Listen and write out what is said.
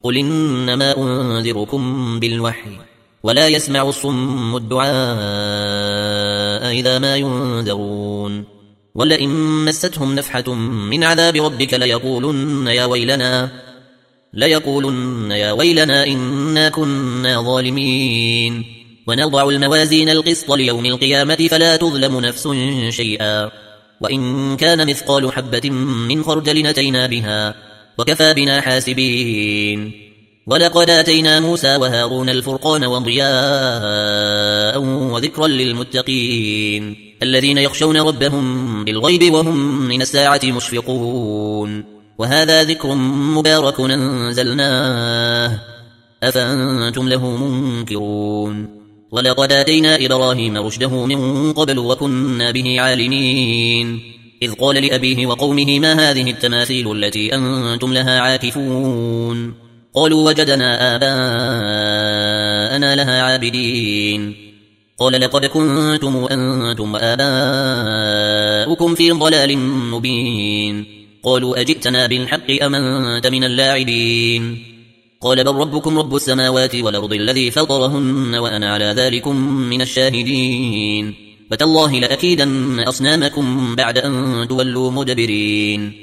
قل إنما أنذركم بالوحي ولا يسمع الصم الدعاء إذا ما ينذرون ولئن مستهم نفحة من عذاب ربك ليقولن يا ويلنا إنا كنا ظالمين ونضع الموازين القسط ليوم القيامة فلا تظلم نفس شيئا وإن كان مثقال حبة من خردل أتينا بها وكفى بنا حاسبين ولقد آتينا موسى وهارون الفرقان وضياء وذكرا للمتقين الذين يخشون ربهم بالغيب وهم من الساعة مشفقون وهذا ذكر مبارك أنزلناه أفأنتم له منكرون ولقد آتينا إبراهيم رشده من قبل وكنا به عالمين إذ قال لأبيه وقومه ما هذه التماثيل التي أنتم لها عاكفون قالوا وجدنا آباءنا لها عابدين قال لقد كنتم أنتم وآباؤكم في ضلال مبين قالوا أجئتنا بالحق أم أنت من اللاعبين قال بل ربكم رب السماوات والأرض الذي فطرهن وأنا على ذلكم من الشاهدين فتالله لأكيدن أصنامكم بعد أن تولوا مدبرين